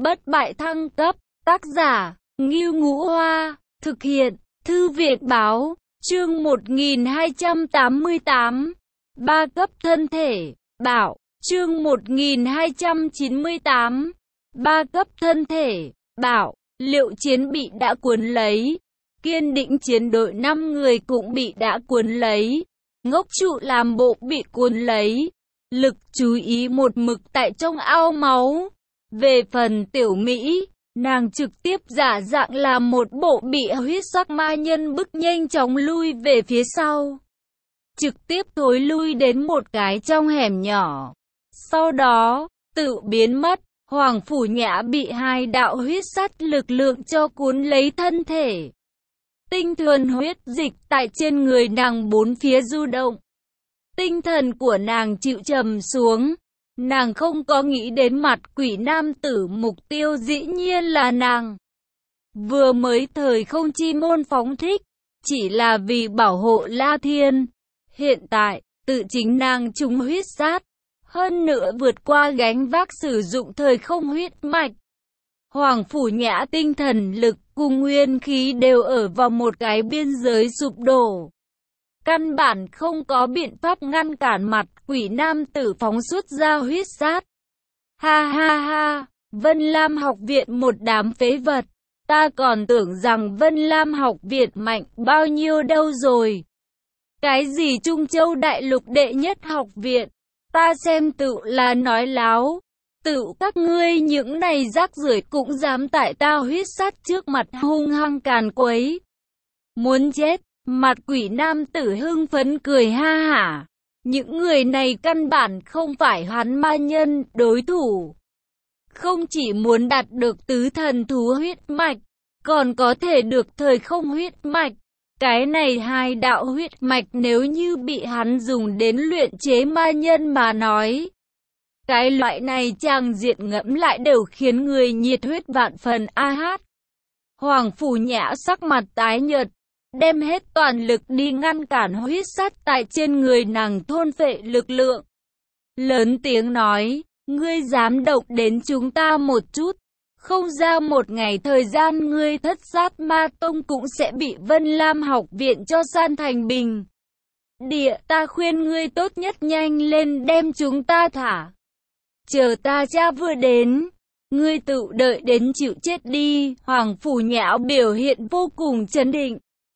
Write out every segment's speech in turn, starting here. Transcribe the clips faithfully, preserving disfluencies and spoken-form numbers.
bất bại thăng cấp, tác giả, Ngưu Ngũ Hoa, thực hiện, Thư viện Báo, chương một nghìn hai trăm tám mươi tám, ba cấp thân thể, bảo, chương một nghìn hai trăm chín mươi tám, ba cấp thân thể, bảo, Liệu Chiến bị đã cuốn lấy, Kiên Định chiến đội năm người cũng bị đã cuốn lấy, Ngốc Trụ làm bộ bị cuốn lấy, Lực chú ý một mực tại trong ao máu. Về phần Tiểu Mỹ, nàng trực tiếp giả dạng là một bộ bị huyết sắc ma nhân bức nhanh chóng lui về phía sau. Trực tiếp thối lui đến một cái trong hẻm nhỏ. Sau đó, tự biến mất, Hoàng Phủ Nhã bị hai đạo huyết sắt lực lượng cho cuốn lấy thân thể. Tinh thuần huyết dịch tại trên người nàng bốn phía du động. Tinh thần của nàng chịu trầm xuống. Nàng không có nghĩ đến mặt quỷ nam tử, mục tiêu dĩ nhiên là nàng. Vừa mới thời không chi môn phóng thích, chỉ là vì bảo hộ La Thiên. Hiện tại, tự chính nàng trúng huyết sát. Hơn nữa vượt qua gánh vác sử dụng thời không huyết mạch. Hoàng Phủ Nhã tinh thần lực cùng nguyên khí đều ở vào một cái biên giới sụp đổ. Căn bản không có biện pháp ngăn cản mặt quỷ nam tử phóng xuất ra huyết sát. Ha ha ha, Vân Lam học viện một đám phế vật. Ta còn tưởng rằng Vân Lam học viện mạnh bao nhiêu đâu rồi. Cái gì Trung Châu đại lục đệ nhất học viện, ta xem tự là nói láo. Tự các ngươi những này rác rưởi cũng dám tại ta huyết sát trước mặt hung hăng càn quấy. Muốn chết. Mặt quỷ nam tử hưng phấn cười ha hả. Những người này căn bản không phải hắn ma nhân đối thủ. Không chỉ muốn đạt được tứ thần thú huyết mạch, còn có thể được thời không huyết mạch. Cái này hai đạo huyết mạch nếu như bị hắn dùng đến luyện chế ma nhân mà nói. Cái loại này trang diện ngẫm lại đều khiến người nhiệt huyết vạn phần a hát. Hoàng Phủ Nhã sắc mặt tái nhợt. Đem hết toàn lực đi ngăn cản huyết sắt tại trên người nàng thôn phệ lực lượng. Lớn tiếng nói, ngươi dám động đến chúng ta một chút. Không ra một ngày thời gian ngươi thất sát ma tông cũng sẽ bị Vân Lam học viện cho san thành bình. Địa ta khuyên ngươi tốt nhất nhanh lên đem chúng ta thả. Chờ ta cha vừa đến. Ngươi tự đợi đến chịu chết đi. Hoàng Phủ Nhã biểu hiện vô cùng chấn định.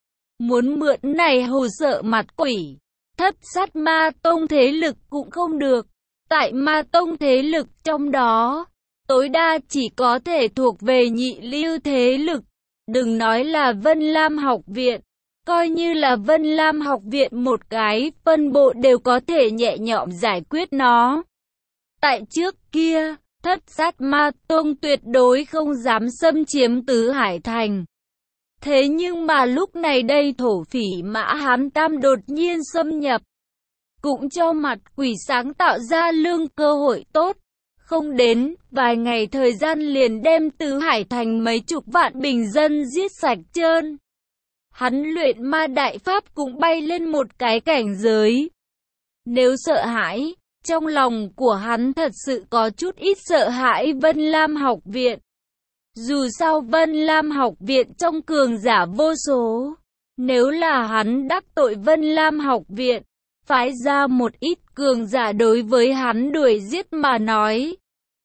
Muốn mượn này hù sợ mặt quỷ. Thất sát ma tông thế lực cũng không được. Tại ma tông thế lực trong đó, tối đa chỉ có thể thuộc về nhị lưu thế lực. Đừng nói là Vân Lam học viện. Coi như là Vân Lam học viện một cái phân bộ đều có thể nhẹ nhõm giải quyết nó. Tại trước kia, thất sát ma tông tuyệt đối không dám xâm chiếm Tứ Hải Thành. Thế nhưng mà lúc này đây thổ phỉ Mã Hán Tam đột nhiên xâm nhập. Cũng cho mặt quỷ sáng tạo ra lương cơ hội tốt. Không đến, vài ngày thời gian liền đem Tứ Hải Thành mấy chục vạn bình dân giết sạch trơn. Hắn luyện ma đại pháp cũng bay lên một cái cảnh giới. Nếu sợ hãi, trong lòng của hắn thật sự có chút ít sợ hãi Vân Lam học viện. Dù sao Vân Lam học viện trong cường giả vô số. Nếu là hắn đắc tội Vân Lam học viện, phái ra một ít cường giả đối với hắn đuổi giết mà nói.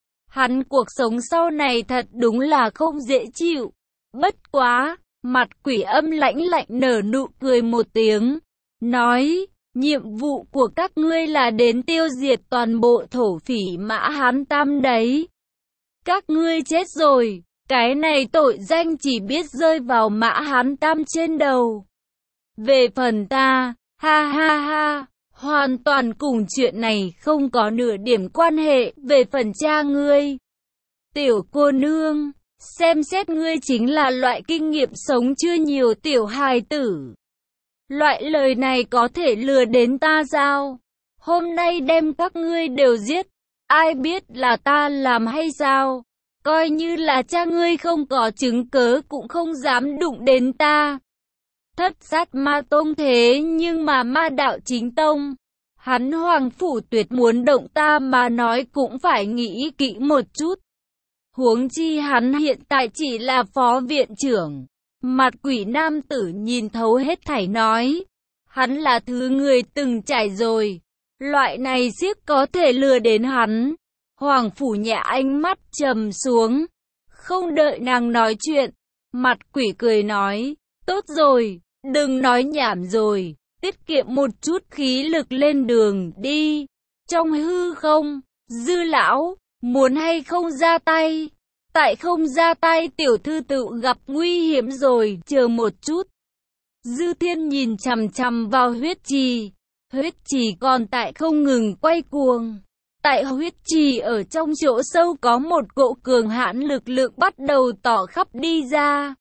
Hắn cuộc sống sau này thật đúng là không dễ chịu. Bất quá, mặt quỷ âm lãnh lạnh nở nụ cười một tiếng. Nói, nhiệm vụ của các ngươi là đến tiêu diệt toàn bộ thổ phỉ Mã Hán Tam đấy. Các ngươi chết rồi. Cái này tội danh chỉ biết rơi vào Mã Hán Tam trên đầu. Về phần ta, ha ha ha, hoàn toàn cùng chuyện này không có nửa điểm quan hệ. Về phần cha ngươi, tiểu cô nương, xem xét ngươi chính là loại kinh nghiệm sống chưa nhiều tiểu hài tử. Loại lời này có thể lừa đến ta sao? Hôm nay đem các ngươi đều giết, ai biết là ta làm hay sao? Coi như là cha ngươi không có chứng cớ cũng không dám đụng đến ta. Thất sát ma tông thế nhưng mà ma đạo chính tông. Hắn Hoàng Phủ Tuyệt muốn động ta mà nói cũng phải nghĩ kỹ một chút. Huống chi hắn hiện tại chỉ là phó viện trưởng. Mặt quỷ nam tử nhìn thấu hết thảy nói. Hắn là thứ người từng trải rồi. Loại này siếc có thể lừa đến hắn. Hoàng Phủ Nhã ánh mắt trầm xuống. Không đợi nàng nói chuyện. Mặt quỷ cười nói. Tốt rồi, đừng nói nhảm rồi. Tiết kiệm một chút khí lực lên đường đi. Trong hư không, Dư lão, muốn hay không ra tay? Tại không ra tay tiểu thư tự gặp nguy hiểm rồi, chờ một chút. Dư Thiên nhìn chằm chằm vào huyết trì. Huyết trì còn tại không ngừng quay cuồng. Tại huyết trì ở trong chỗ sâu có một cỗ cường hãn lực lượng bắt đầu tỏ khắp đi ra.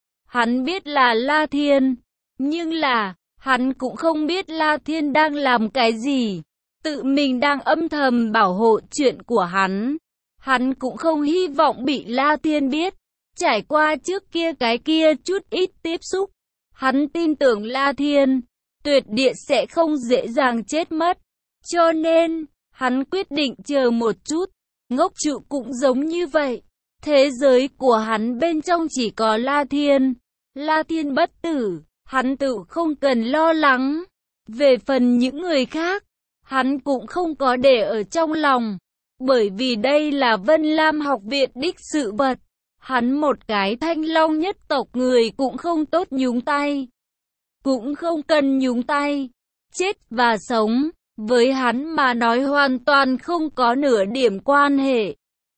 Hắn biết là La Thiên, nhưng là, hắn cũng không biết La Thiên đang làm cái gì. Tự mình đang âm thầm bảo hộ chuyện của hắn. Hắn cũng không hy vọng bị La Thiên biết. Trải qua trước kia cái kia chút ít tiếp xúc. Hắn tin tưởng La Thiên, tuyệt địa sẽ không dễ dàng chết mất. Cho nên, hắn quyết định chờ một chút. Ngốc trụ cũng giống như vậy. Thế giới của hắn bên trong chỉ có La Thiên. La Thiên bất tử, hắn tự không cần lo lắng. Về phần những người khác, hắn cũng không có để ở trong lòng. Bởi vì đây là Vân Lam học viện đích sự vật. Hắn một cái Thanh Long nhất tộc người cũng không tốt nhúng tay. Cũng không cần nhúng tay. Chết và sống, với hắn mà nói hoàn toàn không có nửa điểm quan hệ.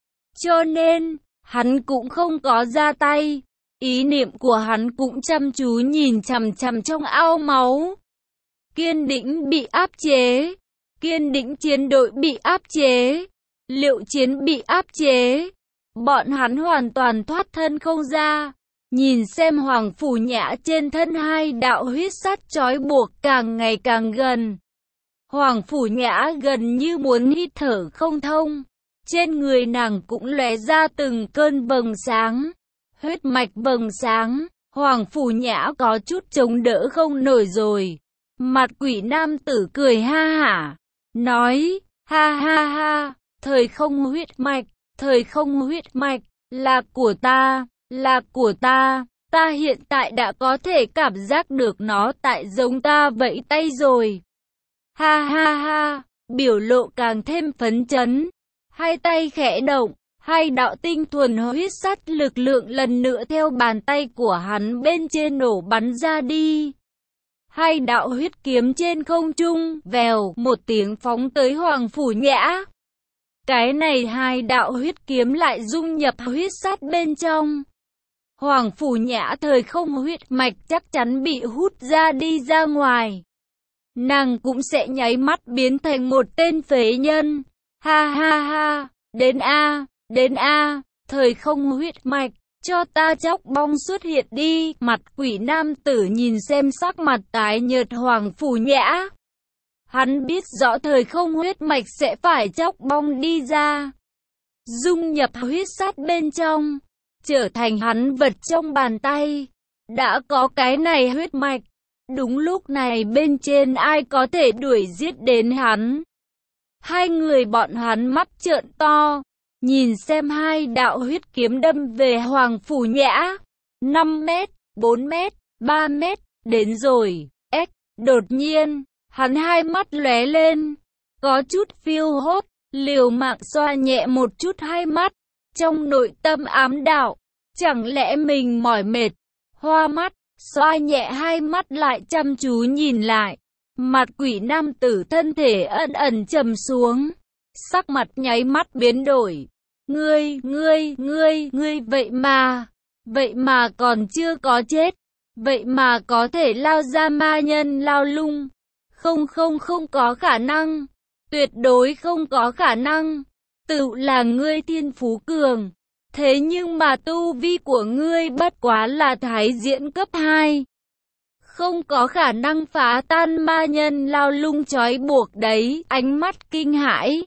Cho nên, hắn cũng không có ra tay. Ý niệm của hắn cũng chăm chú nhìn chằm chằm trong ao máu. Kiên Đĩnh bị áp chế. Kiên Đĩnh chiến đội bị áp chế. Liệu Chiến bị áp chế. Bọn hắn hoàn toàn thoát thân không ra. Nhìn xem Hoàng Phủ Nhã trên thân hai đạo huyết sắt trói buộc càng ngày càng gần. Hoàng Phủ Nhã gần như muốn hít thở không thông. Trên người nàng cũng lóe ra từng cơn vầng sáng. Huyết mạch vầng sáng. Hoàng Phủ Nhã có chút chống đỡ không nổi rồi. Mặt quỷ nam tử cười ha hả. Nói, ha ha ha, thời không huyết mạch, thời không huyết mạch, là của ta, là của ta. Ta hiện tại đã có thể cảm giác được nó tại giống ta vẫy tay rồi. Ha ha ha, biểu lộ càng thêm phấn chấn. Hai tay khẽ động, hai đạo tinh thuần huyết sắt lực lượng lần nữa theo bàn tay của hắn bên trên nổ bắn ra đi. Hai đạo huyết kiếm trên không trung, vèo, một tiếng phóng tới Hoàng Phủ Nhã. Cái này hai đạo huyết kiếm lại dung nhập huyết sắt bên trong. Hoàng Phủ Nhã thời không huyết mạch chắc chắn bị hút ra đi ra ngoài. Nàng cũng sẽ nháy mắt biến thành một tên phế nhân. Ha ha ha, đến a, đến a, thời không huyết mạch, cho ta chóc bong xuất hiện đi. Mặt quỷ nam tử nhìn xem sắc mặt tái nhợt Hoàng Phủ Nhã. Hắn biết rõ thời không huyết mạch sẽ phải chóc bong đi ra. Dung nhập huyết sắt bên trong, trở thành hắn vật trong bàn tay. Đã có cái này huyết mạch, đúng lúc này bên trên ai có thể đuổi giết đến hắn. Hai người bọn hắn mắt trợn to, nhìn xem hai đạo huyết kiếm đâm về Hoàng Phủ Nhã. năm mét, bốn mét, ba mét, đến rồi. Ếch, đột nhiên, hắn hai mắt lóe lên, có chút phiêu hốt, liều mạng xoa nhẹ một chút hai mắt. Trong nội tâm ám đạo, chẳng lẽ mình mỏi mệt, hoa mắt, xoa nhẹ hai mắt lại chăm chú nhìn lại. Mặt quỷ nam tử thân thể ẩn ẩn trầm xuống, sắc mặt nháy mắt biến đổi. Ngươi, ngươi, ngươi, ngươi vậy mà, vậy mà còn chưa có chết, vậy mà có thể lao ra ma nhân lao lung. Không không không có khả năng, tuyệt đối không có khả năng, tự là ngươi thiên phú cường. Thế nhưng mà tu vi của ngươi bất quá là thái diễn cấp hai. Không có khả năng phá tan ma nhân lao lung trói buộc đấy. Ánh mắt kinh hãi.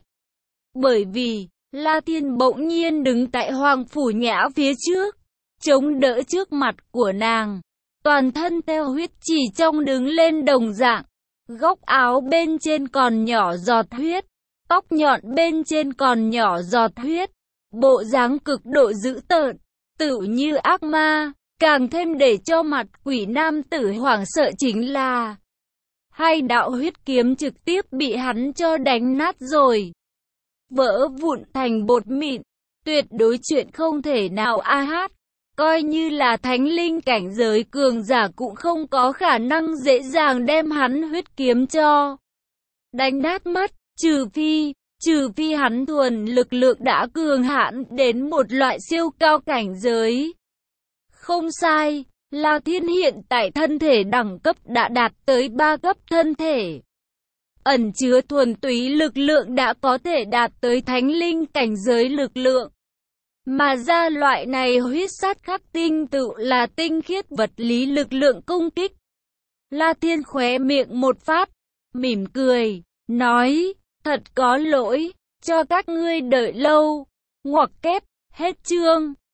Bởi vì, La Thiên bỗng nhiên đứng tại Hoàng Phủ Nhã phía trước, chống đỡ trước mặt của nàng. Toàn thân theo huyết chỉ trong đứng lên đồng dạng. Góc áo bên trên còn nhỏ giọt huyết, tóc nhọn bên trên còn nhỏ giọt huyết. bộ dáng cực độ dữ tợn, tựu như ác ma. Càng thêm để cho mặt quỷ nam tử hoảng sợ chính là hai đạo huyết kiếm trực tiếp bị hắn cho đánh nát rồi, vỡ vụn thành bột mịn. Tuyệt đối chuyện không thể nào a hát. Coi như là thánh linh cảnh giới cường giả cũng không có khả năng dễ dàng đem hắn huyết kiếm cho đánh nát mất, trừ phi, trừ phi hắn thuần lực lượng đã cường hãn đến một loại siêu cao cảnh giới. Không sai, La Thiên hiện tại thân thể đẳng cấp đã đạt tới ba cấp thân thể. Ẩn chứa thuần túy lực lượng đã có thể đạt tới thánh linh cảnh giới lực lượng. Mà ra loại này huyết sát khắc tinh tự là tinh khiết vật lý lực lượng công kích. La Thiên khóe miệng một phát, mỉm cười, nói, thật có lỗi, cho các ngươi đợi lâu. Ngoặc kép, hết chương.